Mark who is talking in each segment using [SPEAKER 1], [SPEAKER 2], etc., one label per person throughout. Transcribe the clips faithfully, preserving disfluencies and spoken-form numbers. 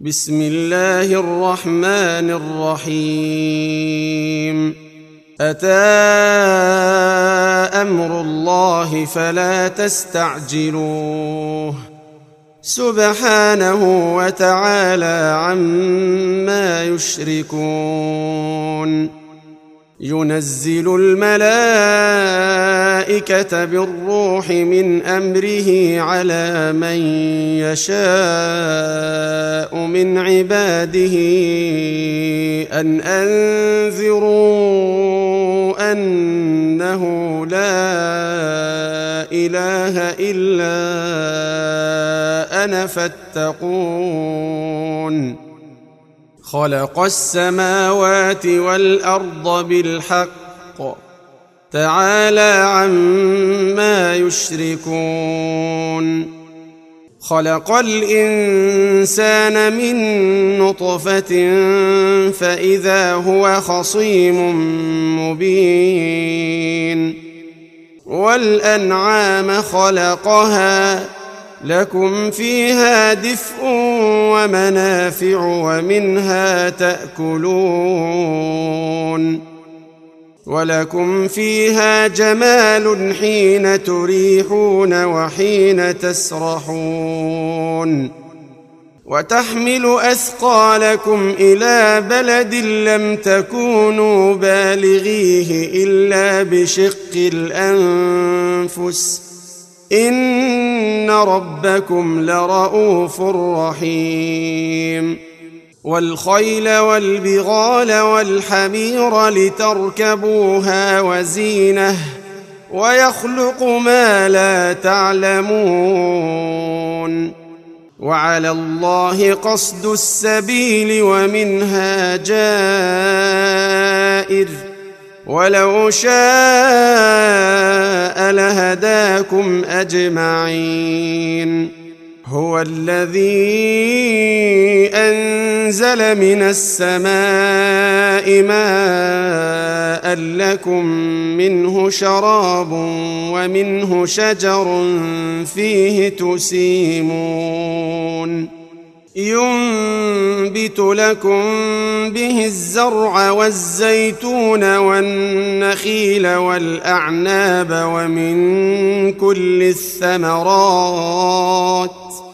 [SPEAKER 1] بسم الله الرحمن الرحيم أتى أمر الله فلا تستعجلوه سبحانه وتعالى عما يشركون ينزل الملائكة بالروح من أمره على من يشاء من عباده أن أنذروا أنه لا إله إلا أنا فاتقون خلق السماوات والأرض بالحق تعالى عما يشركون خلق الإنسان من نطفة فإذا هو خصيم مبين والأنعام خلقها لكم فيها دفء ومنافع ومنها تأكلون ولكم فيها جمال حين تريحون وحين تسرحون وتحمل أثقالكم إلى بلد لم تكونوا بالغيه إلا بشق الأنفس إن ربكم لرؤوف رحيم والخيل والبغال والحمير لتركبوها وزينة ويخلق ما لا تعلمون وعلى الله قصد السبيل ومنها جائر ولو شاء لهداكم أجمعين هو الذي أنزل من السماء ماء لكم منه شراب ومنه شجر فيه تسيمون ينبت لكم به الزرع والزيتون والنخيل والأعناب ومن كل الثمرات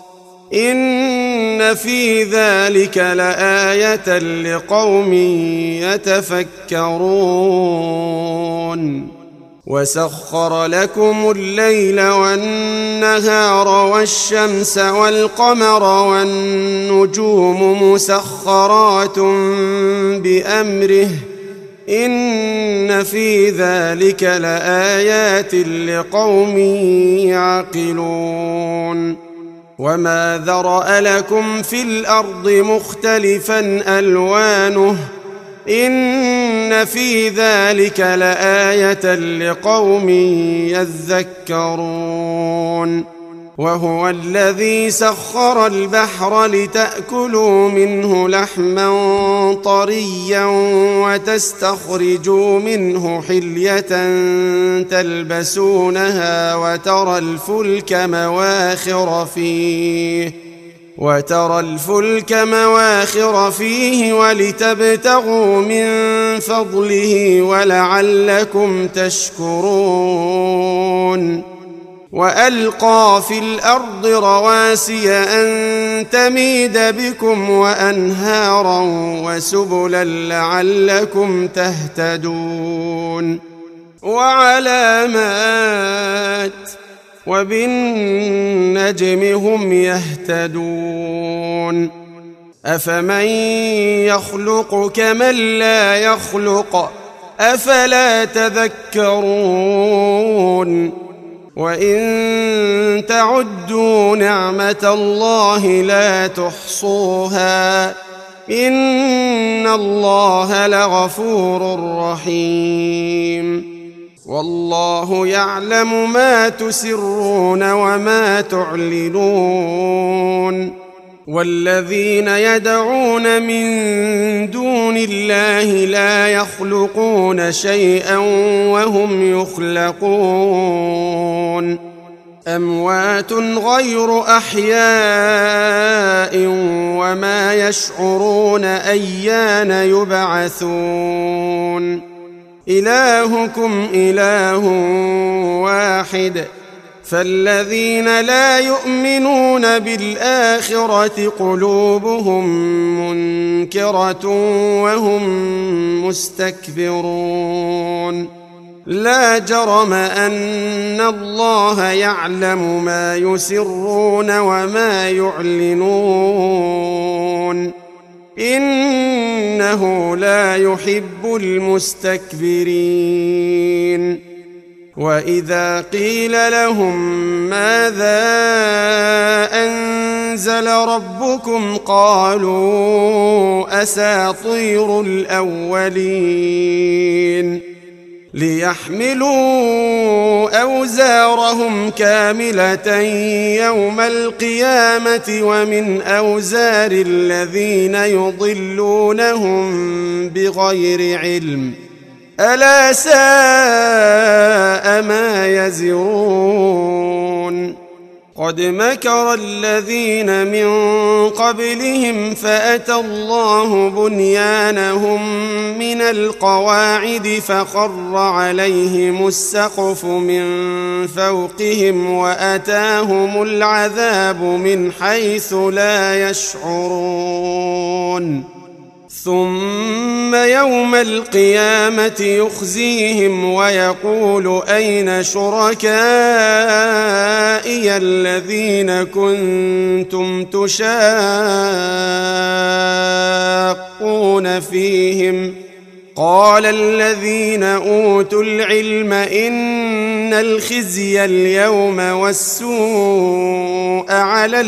[SPEAKER 1] إن في ذلك لآية لقوم يتفكرون وسخر لكم الليل والنهار والشمس والقمر والنجوم مسخرات بأمره إن في ذلك لآيات لقوم يعقلون وما ذرأ لكم في الأرض مختلفا ألوانه إن في ذلك لآية لقوم يذكرون وهو الذي سخر البحر لتأكلوا منه لحما طريا وتستخرجوا منه حلية تلبسونها وترى الفلك مواخر فيه وترى الفلك مواخر فيه ولتبتغوا من فضله ولعلكم تشكرون وألقى في الأرض رواسي أن تميد بكم وأنهارا وسبلا لعلكم تهتدون وعلامات وبالنجم هم يهتدون أفمن يخلق كمن لا يخلق أفلا تذكرون وإن تعدوا نعمة الله لا تحصوها إن الله لغفور رحيم والله يعلم ما تسرون وما تعلنون والذين يدعون من دون الله لا يخلقون شيئا وهم يخلقون أموات غير أحياء وما يشعرون أيان يبعثون إلهكم إله واحد فالذين لا يؤمنون بالآخرة قلوبهم منكرة وهم مستكبرون لا جرم أن الله يعلم ما يسرون وما يعلنون إنه لا يحب المستكبرين وإذا قيل لهم ماذا أنزل ربكم قالوا أساطير الأولين ليحملوا أوزارهم كاملة يوم القيامة ومن أوزار الذين يضلونهم بغير علم ألا ساء ما يزرون قد مكر الذين من قبلهم فأتى الله بنيانهم من القواعد فخر عليهم السقف من فوقهم وأتاهم العذاب من حيث لا يشعرون ثم يوم القيامة يخزيهم ويقول أين شركائي الذين كنتم تشاقون فيهم قال الذين أوتوا العلم إن الخزي اليوم والسوء على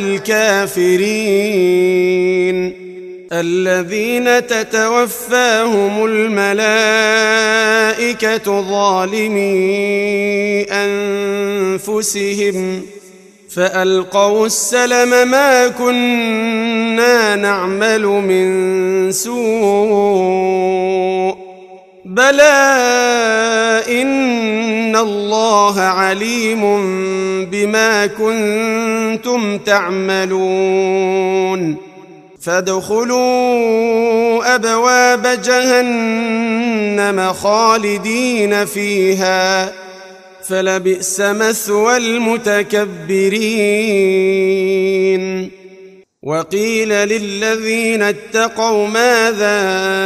[SPEAKER 1] الكافرين الذين تتوفاهم الملائكة ظالمي أنفسهم فألقوا السلم ما كنا نعمل من سوء بلى إن الله عليم بما كنتم تعملون فادخلوا أبواب جهنم خالدين فيها فلبئس مثوى المتكبرين وقيل للذين اتقوا ماذا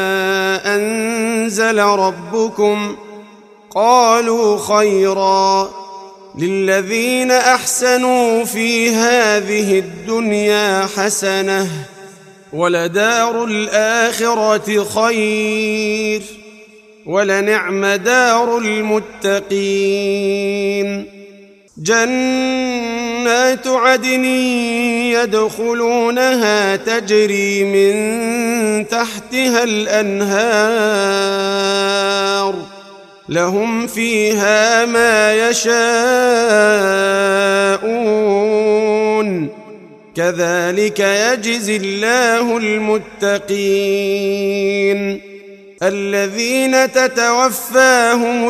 [SPEAKER 1] أنزل ربكم قالوا خيرا للذين أحسنوا في هذه الدنيا حسنة ولدار الآخرة خير ولنعم دار المتقين جنات عدن يدخلونها تجري من تحتها الأنهار لهم فيها ما يشاءون كذلك يجزي الله المتقين الذين تتوفاهم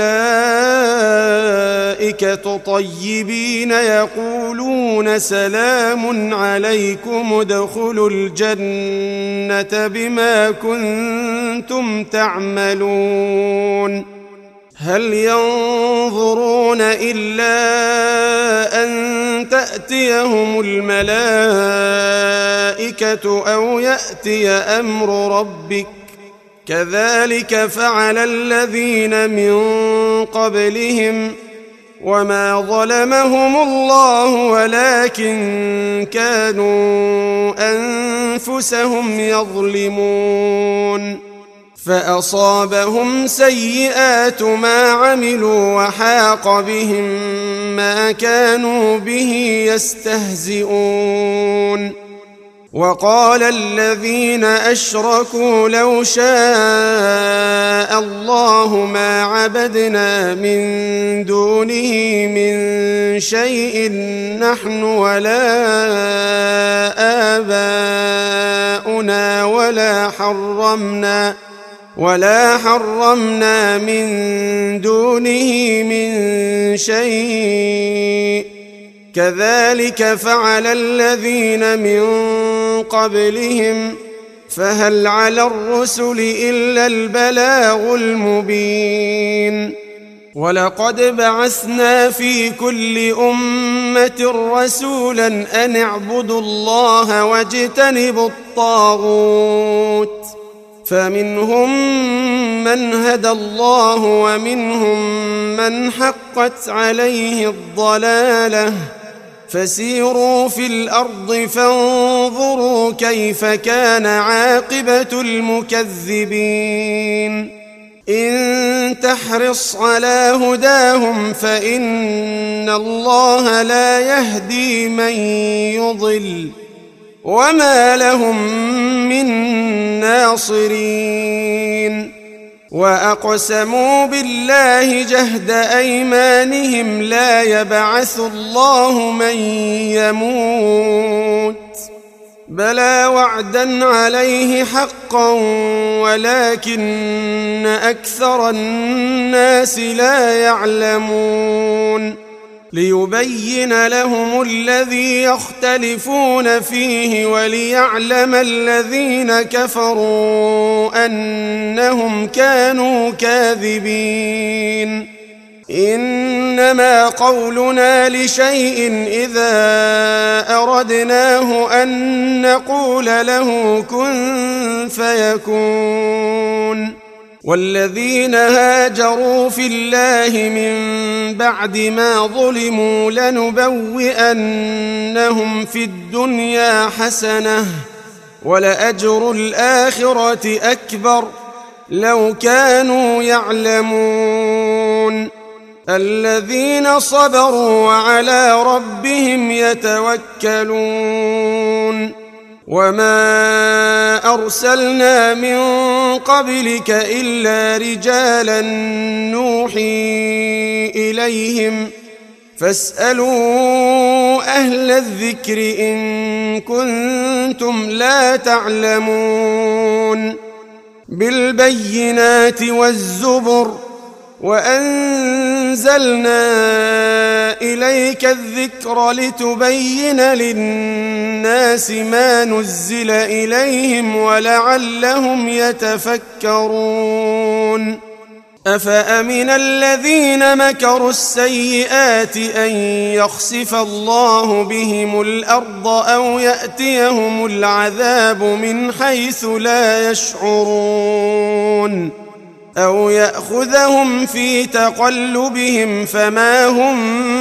[SPEAKER 1] الملائكة طيبين يقولون سلام عليكم ادخلوا الجنة بما كنتم تعملون هل ينظرون إلا أن تأتيهم الملائكة أو يأتي أمر ربك كذلك فعل الذين من قبلهم وما ظلمهم الله ولكن كانوا أنفسهم يظلمون فأصابهم سيئات ما عملوا وحاق بهم ما كانوا به يستهزئون وقال الذين أشركوا لو شاء الله ما عبدنا من دونه من شيء نحن ولا آباؤنا ولا حرمنا ولا حرمنا من دونه من شيء كذلك فعل الذين من قبلهم فهل على الرسل إلا البلاغ المبين ولقد بعثنا في كل أمة رسولا أن اعبدوا الله واجتنبوا الطاغوت فمنهم من هدى الله ومنهم من حقت عليه الضلالة فسيروا في الأرض فانظروا كيف كان عاقبة المكذبين إن تحرص على هداهم فإن الله لا يهدي من يضل وما لهم من ناصرين وأقسموا بالله جهد أيمانهم لا يبعث الله من يموت بلى وعدا عليه حقا ولكن أكثر الناس لا يعلمون ليبين لهم الذي يختلفون فيه وليعلم الذين كفروا أنهم كانوا كاذبين إنما قولنا لشيء إذا أردناه أن نقول له كن فيكون والذين هاجروا في الله من بعد ما ظلموا لنبوئنهم في الدنيا حسنة ولأجر الآخرة أكبر لو كانوا يعلمون الذين صبروا وعلى ربهم يتوكلون وما أرسلنا من قبلك إلا رجالا نوحي إليهم فاسألوا أهل الذكر إن كنتم لا تعلمون بالبينات والزبر وأنزلنا إليك الذكر لتبين للناس ما نزل إليهم ولعلهم يتفكرون أفأمن الذين مكروا السيئات أن يخسف الله بهم الأرض أو يأتيهم العذاب من حيث لا يشعرون أو يأخذهم في تقلبهم فما هم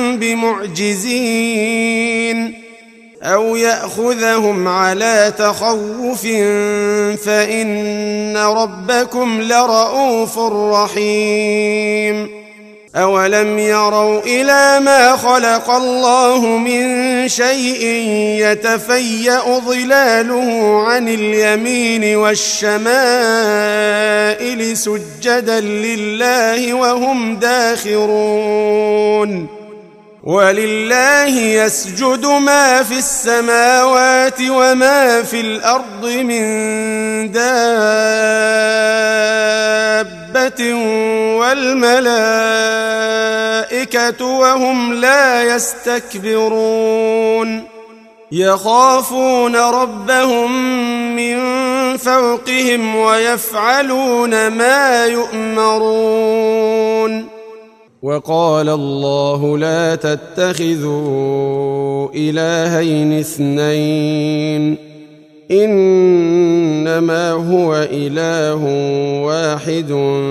[SPEAKER 1] بمعجزين أو يأخذهم على تخوف فإن ربكم لرؤوف رحيم أولم يروا إلى ما خلق الله من شيء يتفيأ ظلاله عن اليمين والشمائل سجدا لله وهم داخرون ولله يسجد ما في السماوات وما في الأرض من دابة والملائكة وهم لا يستكبرون يخافون ربهم من فوقهم ويفعلون ما يؤمرون وقال الله لا تتخذوا إلهين اثنين إنما هو إله واحد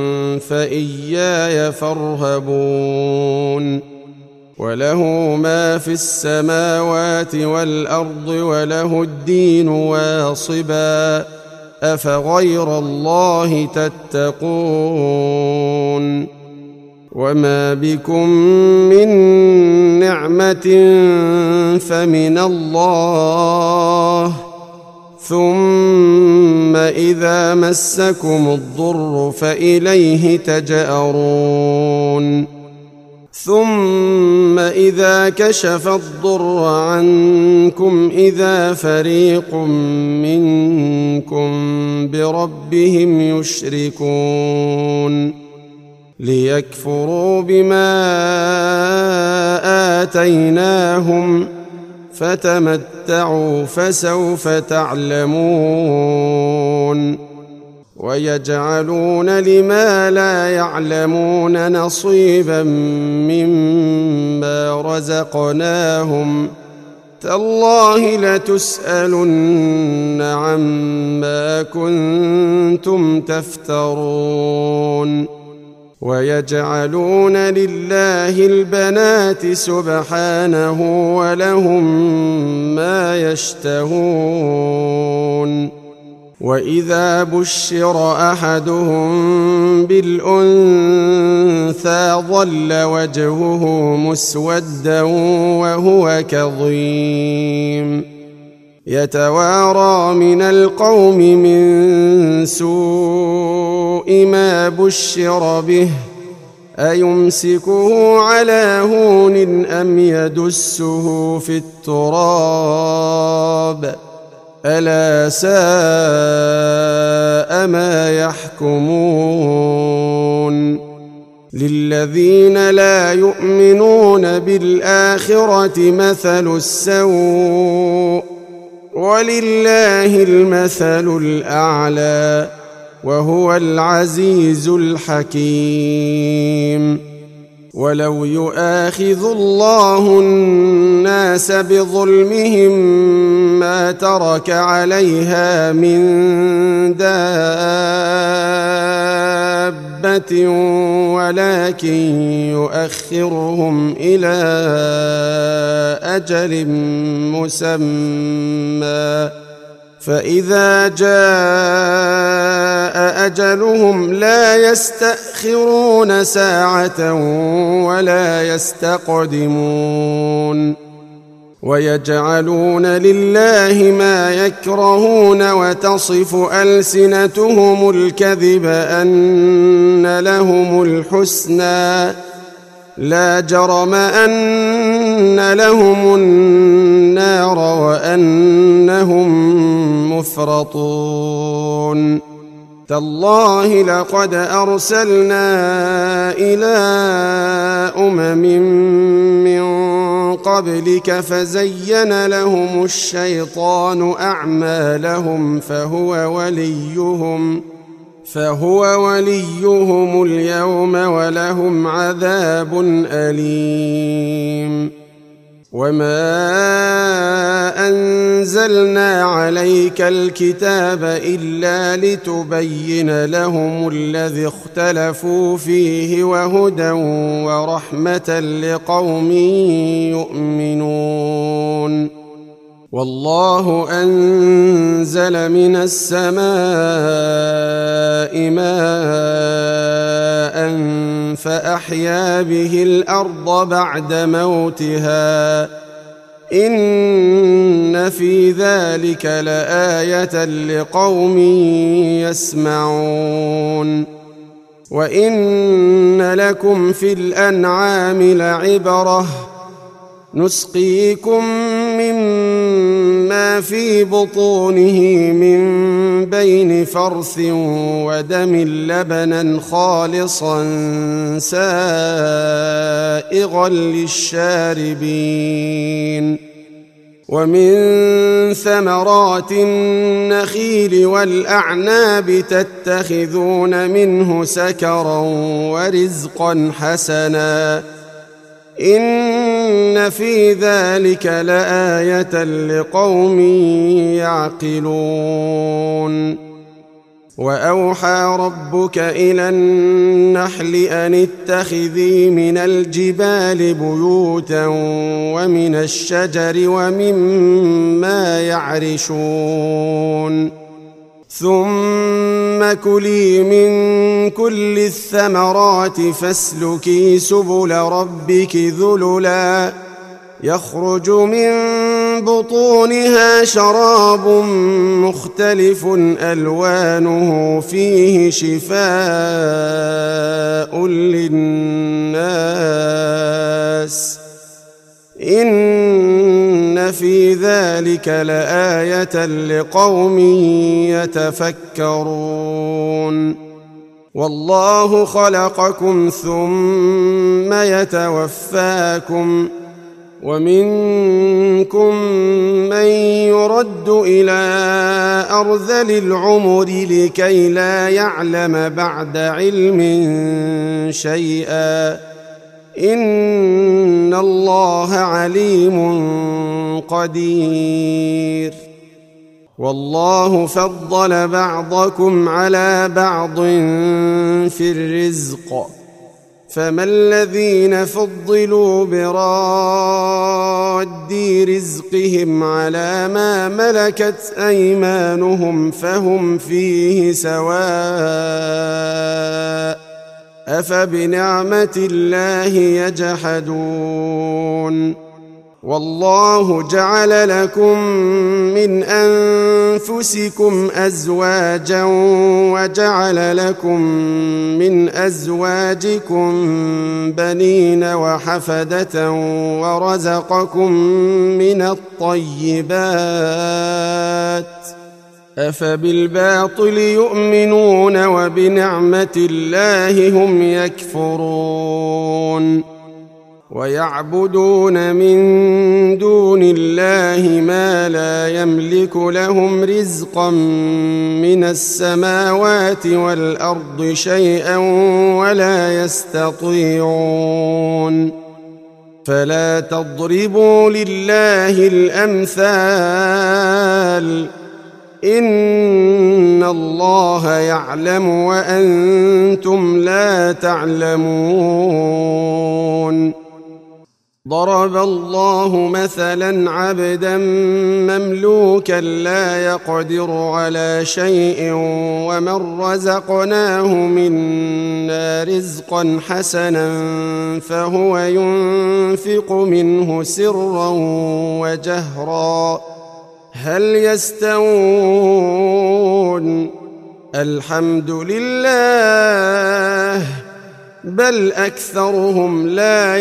[SPEAKER 1] فإياي فارهبون وله ما في السماوات والأرض وله الدين واصبا أفغير الله تتقون وما بكم من نعمة فمن الله ثم إذا مسكم الضر فإليه تجأرون ثم إذا كشف الضر عنكم إذا فريق منكم بربهم يشركون ليكفروا بما آتيناهم فتمتعوا فسوف تعلمون ويجعلون لما لا يعلمون نصيبا مما رزقناهم تالله لتسألن عما كنتم تفترون ويجعلون لله البنات سبحانه ولهم ما يشتهون وإذا بشر أحدهم بالأنثى ظل وجهه مسودا وهو كظيم يتوارى من القوم من سوء ما بشر به أيمسكه على هون أم يدسه في التراب ألا ساء ما يحكمون للذين لا يؤمنون بالآخرة مثل السوء ولله المثل الأعلى وهو العزيز الحكيم ولو يؤاخذ الله الناس بظلمهم ما ترك عليها من دابة ولكن يؤخرهم إلى أجل مسمى فإذا جاء أجلهم لا يستأخرون ساعة ولا يستقدمون ويجعلون لله ما يكرهون وتصف ألسنتهم الكذب أن لهم الحسنى لا جرم أن لهم النار وأنهم مفرطون تالله لقد أرسلنا إلى أمم من قبلك فزين لهم الشيطان أعمالهم فهو وليهم فهو وليهم اليوم ولهم عذاب أليم وما أنزلنا عليك الكتاب إلا لتبين لهم الذي اختلفوا فيه وهدى ورحمة لقوم يؤمنون والله أنزل من السماء ماء فأحيا به الأرض بعد موتها إن في ذلك لآية لقوم يسمعون وإن لكم في الأنعام لعبرة نسقيكم مما في بطونه من بين فرث ودم لبنا خالصا سائغا للشاربين ومن ثمرات النخيل والأعناب تتخذون منه سكرا ورزقا حسنا إن في ذلك لآية لقوم يعقلون وأوحى ربك إلى النحل أن اتخذي من الجبال بيوتا ومن الشجر ومما يعرشون ثم كلي من كل الثمرات فاسلكي سبل ربك ذللا يخرج من بطونها شراب مختلف ألوانه فيه شفاء للناس إن في ذلك لآية لقوم يتفكرون والله خلقكم ثم يتوفاكم ومنكم من يرد إلى أرذل العمر لكي لا يعلم بعد علم شيئا إن الله عليم قدير والله فضل بعضكم على بعض في الرزق فما الذين فضلوا براد رزقهم على ما ملكت أيمانهم فهم فيه سواء أفبنعمة الله يجحدون والله جعل لكم من أنفسكم أزواجا وجعل لكم من أزواجكم بنين وحفدة ورزقكم من الطيبات أفبالباطل يؤمنون وبنعمة الله هم يكفرون ويعبدون من دون الله ما لا يملك لهم رزقا من السماوات والأرض شيئا ولا يستطيعون فلا تضربوا لله الأمثال إن الله يعلم وأنتم لا تعلمون ضرب الله مثلا عبدا مملوكا لا يقدر على شيء ومن رزقناه منا رزقا حسنا فهو ينفق منه سرا وجهرا هل يستوون الحمد لله بل أكثرهم لا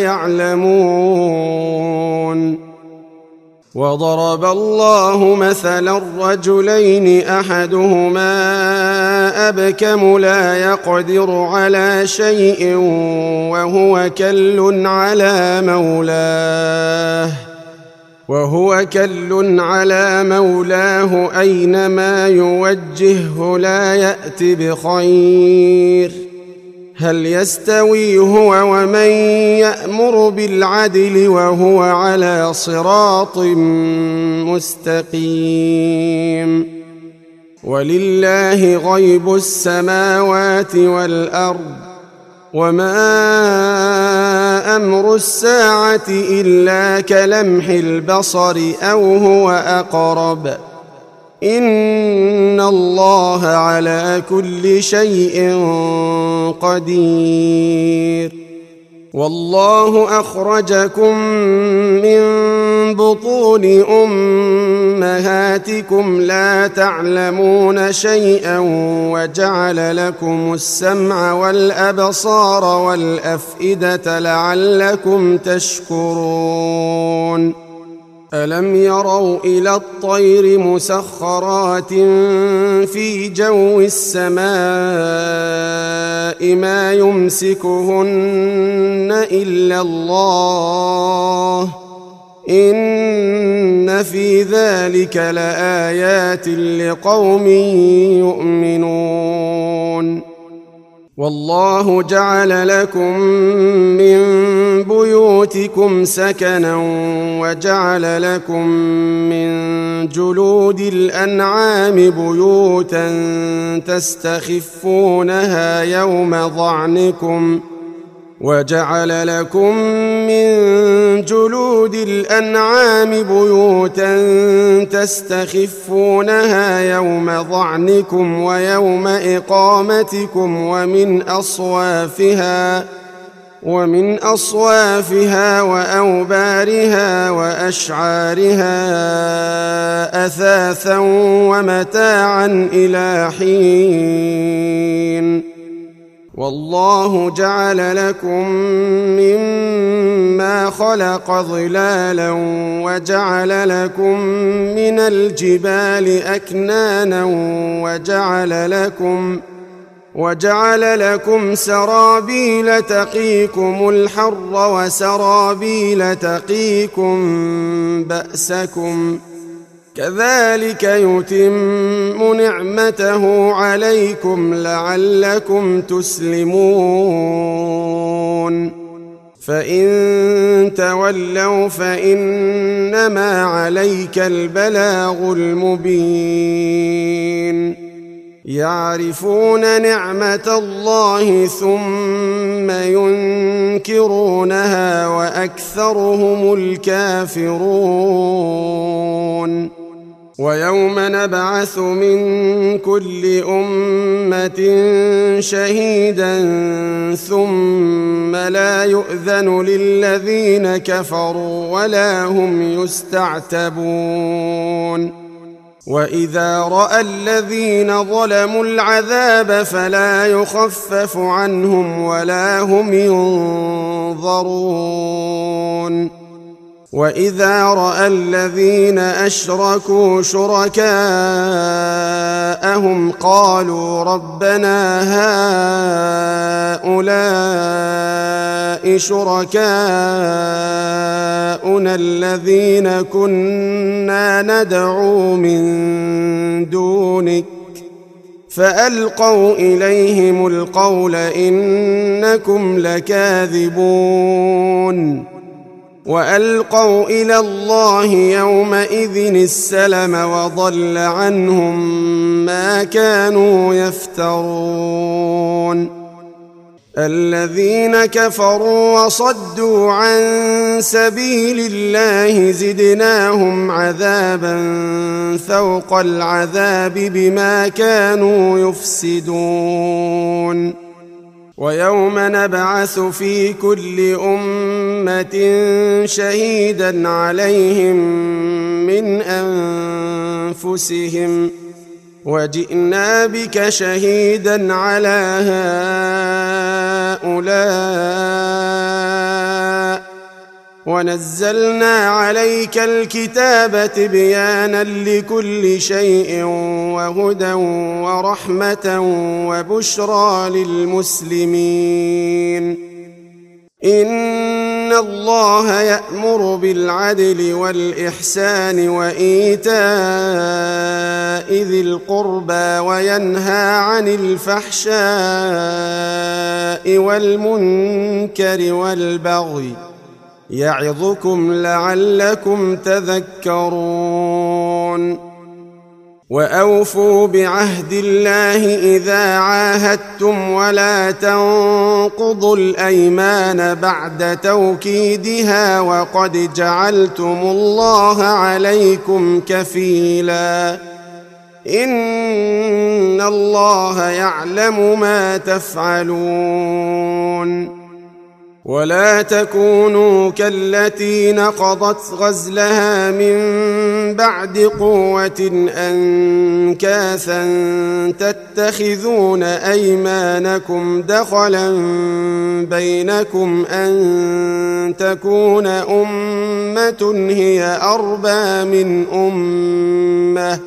[SPEAKER 1] يعلمون وضرب الله مثلا رجلين أحدهما أبكم لا يقدر على شيء وهو كل على مولاه وهو كل على مولاه أينما يوجهه لا يأت بخير هل يستوي هو ومن يأمر بالعدل وهو على صراط مستقيم ولله غيب السماوات والأرض وما أمر الساعة إلا كلمح البصر أو هو أقرب إن الله على كل شيء قدير والله أخرجكم من بطون أمهاتكم لا تعلمون شيئا وجعل لكم السمع والأبصار والأفئدة لعلكم تشكرون ألم يروا إلى الطير مسخرات في جو السماء ما يمسكهن إلا الله إن في ذلك لآيات لقوم يؤمنون والله جعل لكم من بيوتكم سكنا وجعل لكم من جلود الأنعام بيوتا تستخفونها يوم ظعنكم وجعل لكم من جلود الأنعام بيوتا تستخفونها يوم ظعنكم ويوم إقامتكم ومن أصوافها ومن أصوافها وأوبارها وأشعارها أثاثا ومتاعا إلى حين والله جعل لكم مما خلق ظلالا وجعل لكم من الجبال أكنانا وجعل لكم وجعل لكم سرابيل تقيكم الحر وسرابيل تقيكم بأسكم كذلك يتم نعمته عليكم لعلكم تسلمون فإن تولوا فإنما عليك البلاغ المبين يعرفون نعمة الله ثم ينكرونها وأكثرهم الكافرون ويوم نبعث من كل أمة شهيدا ثم لا يؤذن للذين كفروا ولا هم يستعتبون وإذا رأى الذين ظلموا العذاب فلا يخفف عنهم ولا هم ينظرون وإذا رأى الذين أشركوا شركاءهم قالوا ربنا هؤلاء شركاؤنا الذين كنا ندعو من دونك فألقوا إليهم القول إنكم لكاذبون وألقوا إلى الله يومئذ السلم وضل عنهم ما كانوا يفترون الذين كفروا وصدوا عن سبيل الله زدناهم عذابا فوق العذاب بما كانوا يفسدون ويوم نبعث في كل أمة شهيدا عليهم من أنفسهم وجئنا بك شهيدا على هؤلاء ونزلنا عليك الكتاب تبيانا لكل شيء وهدى ورحمة وبشرى للمسلمين إن الله يأمر بالعدل والإحسان وإيتاء ذي القربى وينهى عن الفحشاء والمنكر والبغي يعظكم لعلكم تذكرون وأوفوا بعهد الله إذا عاهدتم ولا تنقضوا الأيمان بعد توكيدها وقد جعلتم الله عليكم كفيلا إن الله يعلم ما تفعلون ولا تكونوا كالتي نقضت غزلها من بعد قوة أنكاثا تتخذون أيمانكم دخلا بينكم أن تكون أمة هي أربى من أمة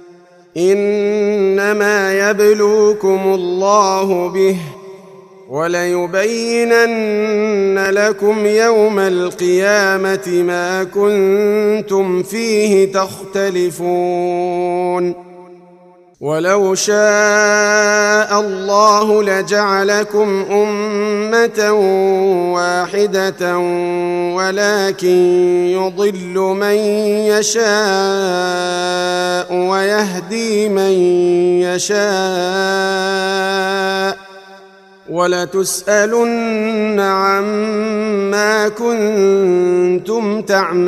[SPEAKER 1] إنما يبلوكم الله به وليبينن لكم يوم القيامة ما كنتم فيه تختلفون ولو شاء الله لجعلكم أمة واحدة ولكن يضل من يشاء ويهدي من يشاء ولتسألن عما كنتم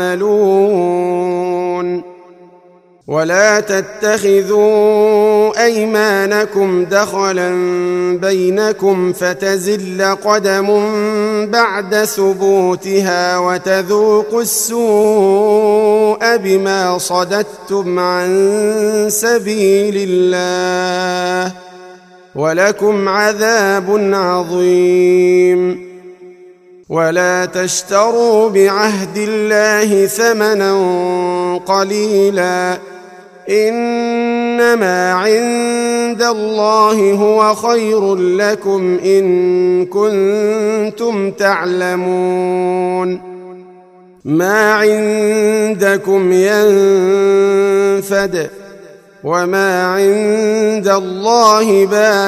[SPEAKER 1] تعملون ولا تتخذوا أيمانكم دخلا بينكم فتزل قدم بعد ثبوتها وتذوقوا السوء بما صددتم عن سبيل الله ولكم عذاب عظيم ولا تشتروا بعهد الله ثمنا قليلا إن إنما عند الله هو خير لكم إن كنتم تعلمون ما عندكم ينفد وما عند الله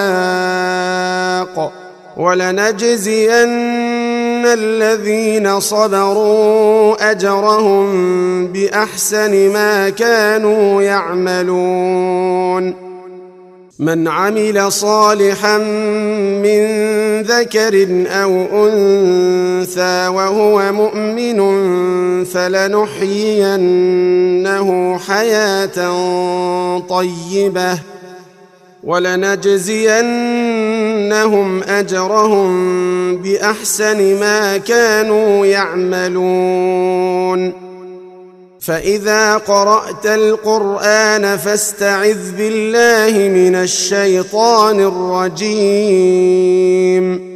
[SPEAKER 1] باق ولنجزين الذين صبروا أجرهم بأحسن ما كانوا يعملون من عمل صالحا من ذكر أو أنثى وهو مؤمن فلنحيينه حياة طيبة ولنجزينهم أجرهم بأحسن ما كانوا يعملون فإذا قرأت القرآن فاستعذ بالله من الشيطان الرجيم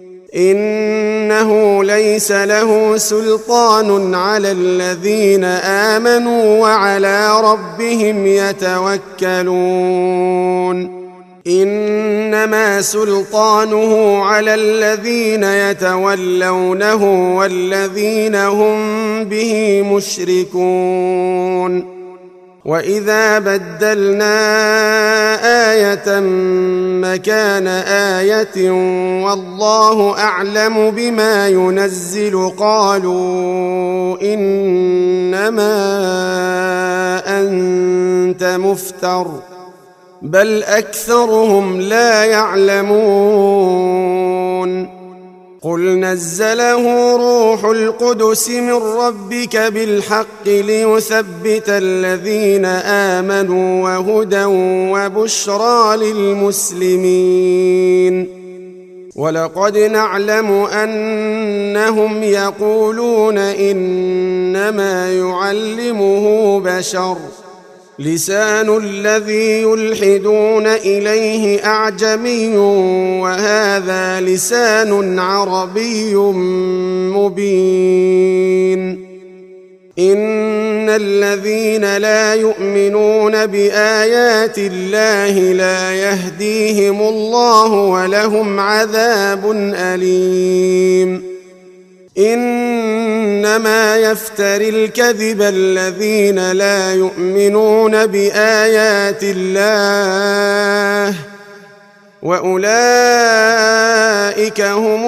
[SPEAKER 1] إنه ليس له سلطان على الذين آمنوا وعلى ربهم يتوكلون إنما سلطانه على الذين يتولونه والذين هم به مشركون وإذا بدلنا آية مكان آية والله أعلم بما ينزل قالوا إنما أنت مفتر بل أكثرهم لا يعلمون قل نزله روح القدس من ربك بالحق ليثبت الذين آمنوا وهدى وبشرى للمسلمين ولقد نعلم أنهم يقولون إنما يعلمه بشر لسان الذي يلحدون إليه أعجمي وهذا لسان عربي مبين إن الذين لا يؤمنون بآيات الله لا يهديهم الله ولهم عذاب أليم إنما يفتري الكذب الذين لا يؤمنون بآيات الله وأولئك هم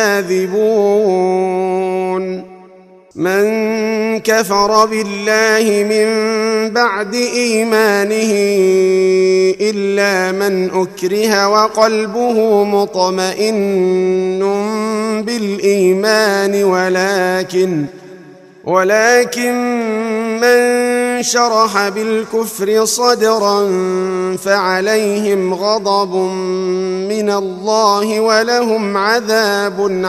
[SPEAKER 1] الكاذبون من كفر بالله من بعد إيمانه إلا من أكره وقلبه مطمئن بالإيمان ولكن ولكن من شرح بالكفر صدرا فعليهم غضب من الله ولهم عذاب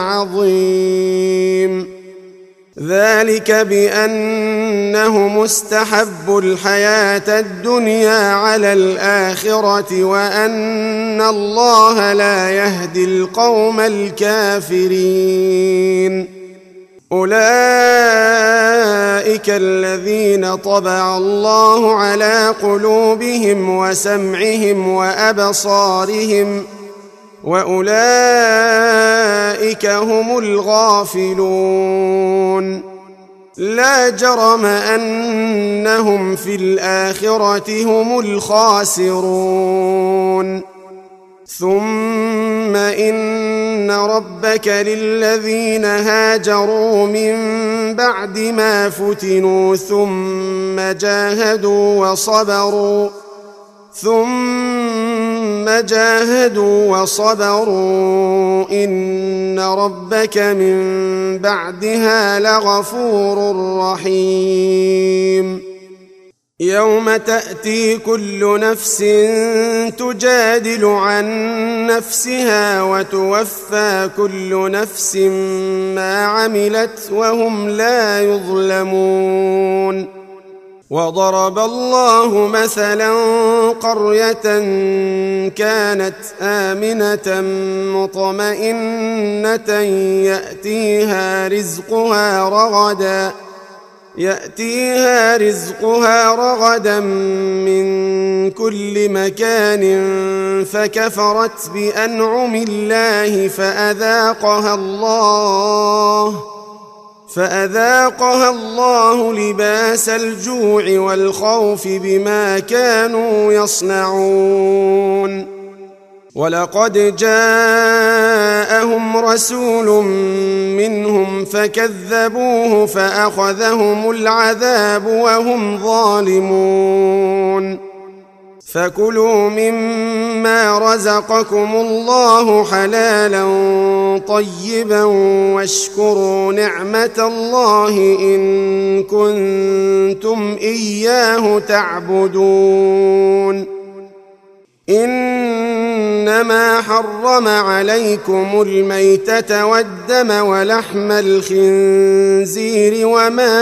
[SPEAKER 1] عظيم ذلك بأنهم استحبوا الحياة الدنيا على الآخرة وأن الله لا يهدي القوم الكافرين أولئك الذين طبع الله على قلوبهم وسمعهم وأبصارهم وأولئك هم الغافلون لا جرم أنهم في الآخرة هم الخاسرون ثم إن ربك للذين هاجروا من بعد ما فتنوا ثم جاهدوا وصبروا ثم جاهدوا وصبروا إن ربك من بعدها لغفور رحيم يوم تأتي كل نفس تجادل عن نفسها وتوفى كل نفس ما عملت وهم لا يظلمون وضرب الله مثلا قرية كانت آمنة مطمئنة يأتيها رزقها رغدا يأتيها رزقها رغدا من كل مكان فكفرت بأنعم الله فأذاقها الله فأذاقها الله لباس الجوع والخوف بما كانوا يصنعون ولقد جاءهم رسول منهم فكذبوه فأخذهم العذاب وهم ظالمون فكلوا مما رزقكم الله حلالا طيبا واشكروا نعمة الله إن كنتم إياه تعبدون إنما حرم عليكم الميتة والدم ولحم الخنزير وما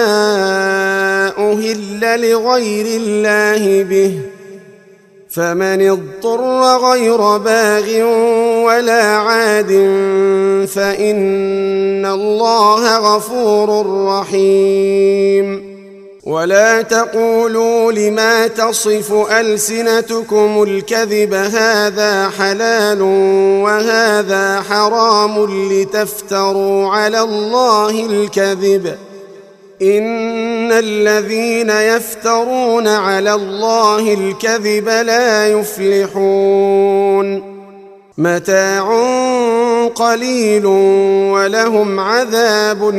[SPEAKER 1] أهل لغير الله به فمن اضطر غير باغ ولا عاد فإن الله غفور رحيم ولا تقولوا لما تصف ألسنتكم الكذب هذا حلال وهذا حرام لتفتروا على الله الكذب إن الذين يفترون على الله الكذب لا يفلحون متاع قليل ولهم عذاب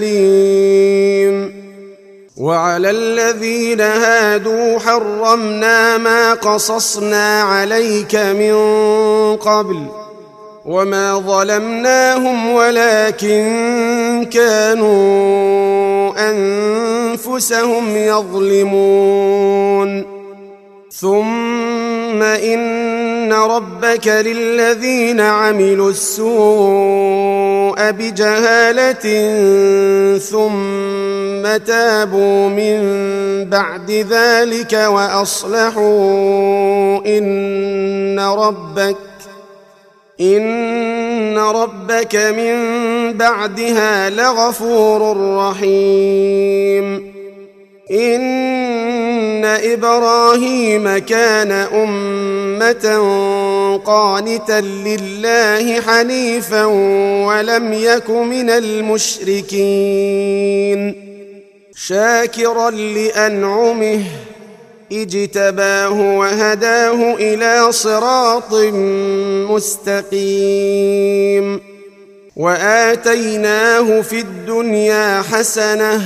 [SPEAKER 1] أليم وعلى الذين هادوا حرمنا ما قصصنا عليك من قبل وما ظلمناهم ولكن كانوا أنفسهم يظلمون ثم إن ربك للذين عملوا السوء بجهالة ثم تابوا من بعد ذلك وأصلحوا إن ربك إن ربك من بعدها لغفور رحيم إن إبراهيم كان أمة قانتا لله حنيفا ولم يك من المشركين شاكرا لأنعمه اجتباه وهداه إلى صراط مستقيم وآتيناه في الدنيا حسنة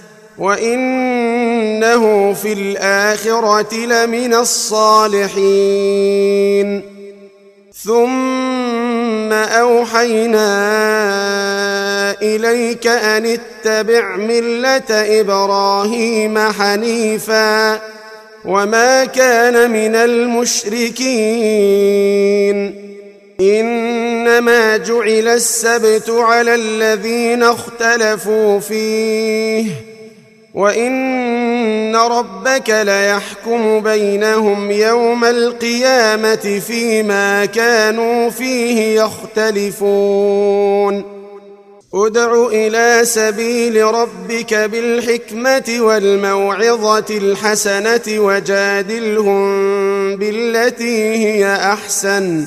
[SPEAKER 1] وإنه في الآخرة لمن الصالحين ثم أوحينا إليك أن اتبع ملة إبراهيم حنيفا وما كان من المشركين إنما جعل السبت على الذين اختلفوا فيه وإن ربك ليحكم بينهم يوم القيامة فيما كانوا فيه يختلفون ادع إلى سبيل ربك بالحكمة والموعظة الحسنة وجادلهم بالتي هي أحسن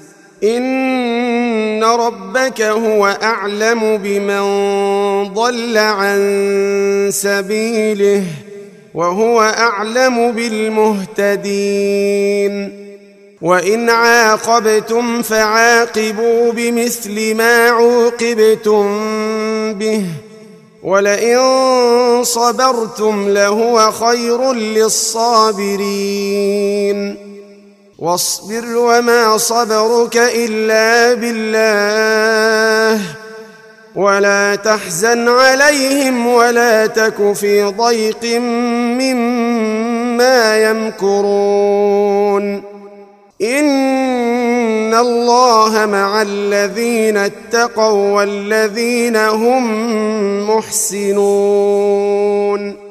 [SPEAKER 1] إن ربك هو أعلم بمن ضل عن سبيله وهو أعلم بالمهتدين وإن عاقبتم فعاقبوا بمثل ما عوقبتم به ولئن صبرتم لهو خير للصابرين واصبر وما صبرك إلا بالله ولا تحزن عليهم ولا تك في ضيق مما يمكرون إن الله مع الذين اتقوا والذين هم محسنون